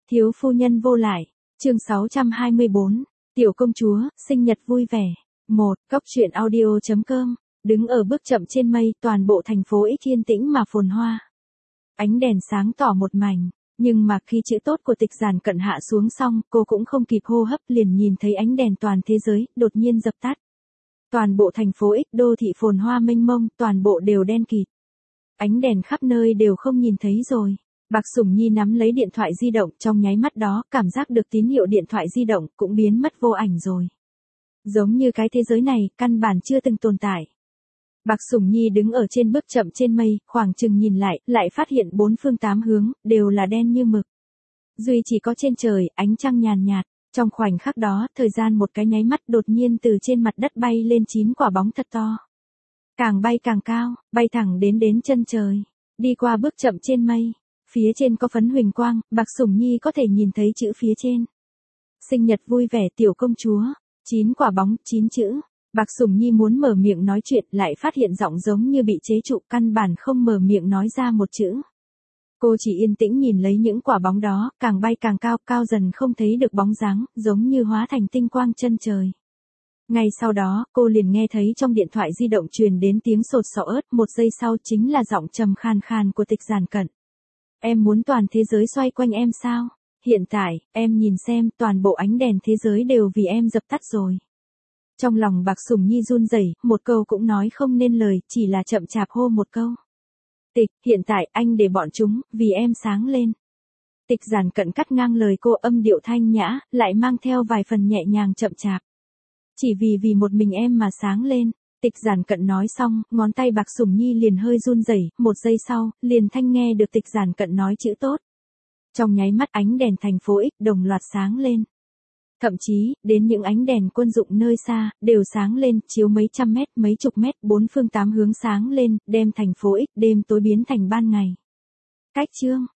Thiếu phu nhân vô lại, chương 624, tiểu công chúa, sinh nhật vui vẻ. 1. Cốc truyện audio.com, đứng ở bước chậm trên mây, toàn bộ thành phố ít yên tĩnh mà phồn hoa. Ánh đèn sáng tỏ một mảnh, nhưng mà khi chữ tốt của Tịch Giản Cận hạ xuống xong, cô cũng không kịp hô hấp liền nhìn thấy ánh đèn toàn thế giới, đột nhiên dập tắt. Toàn bộ thành phố ít đô thị phồn hoa mênh mông, toàn bộ đều đen kịt. Ánh đèn khắp nơi đều không nhìn thấy rồi. Bạc Sủng Nhi nắm lấy điện thoại di động, trong nháy mắt đó, cảm giác được tín hiệu điện thoại di động cũng biến mất vô ảnh rồi. Giống như cái thế giới này, căn bản chưa từng tồn tại. Bạc Sủng Nhi đứng ở trên bước chậm trên mây, khoảng chừng nhìn lại phát hiện bốn phương tám hướng, đều là đen như mực. Duy chỉ có trên trời, ánh trăng nhàn nhạt. Trong khoảnh khắc đó, thời gian một cái nháy mắt đột nhiên từ trên mặt đất bay lên 9 quả bóng thật to. Càng bay càng cao, bay thẳng đến chân trời. Đi qua bước chậm trên mây. Phía trên có phấn huỳnh quang, Bạc Sủng Nhi có thể nhìn thấy chữ phía trên. Sinh nhật vui vẻ tiểu công chúa. 9 quả bóng, 9 chữ. Bạc Sủng Nhi muốn mở miệng nói chuyện lại phát hiện giọng giống như bị chế trụ, căn bản không mở miệng nói ra một chữ. Cô chỉ yên tĩnh nhìn lấy những quả bóng đó, càng bay càng cao, cao dần không thấy được bóng dáng, giống như hóa thành tinh quang chân trời. Ngay sau đó, cô liền nghe thấy trong điện thoại di động truyền đến tiếng sột soạt ớt, một giây sau chính là giọng trầm khàn khàn của Tịch Giản Cận. Em muốn toàn thế giới xoay quanh em sao? Hiện tại, em nhìn xem, toàn bộ ánh đèn thế giới đều vì em dập tắt rồi. Trong lòng Bạc Sủng Nhi run rẩy, một câu cũng nói không nên lời, chỉ là chậm chạp hô một câu. Tịch, hiện tại anh để bọn chúng, vì em sáng lên. Tịch Giản Cận cắt ngang lời cô, âm điệu thanh nhã, lại mang theo vài phần nhẹ nhàng chậm chạp. Chỉ vì một mình em mà sáng lên. Tịch Giản Cận nói xong, ngón tay Bạc Sủng Nhi liền hơi run rẩy, một giây sau, liền thanh nghe được Tịch Giản Cận nói chữ tốt. Trong nháy mắt ánh đèn thành phố X đồng loạt sáng lên. Thậm chí, đến những ánh đèn quân dụng nơi xa, đều sáng lên, chiếu mấy trăm mét, mấy chục mét, bốn phương tám hướng sáng lên, đem thành phố X đêm tối biến thành ban ngày. Cách chương,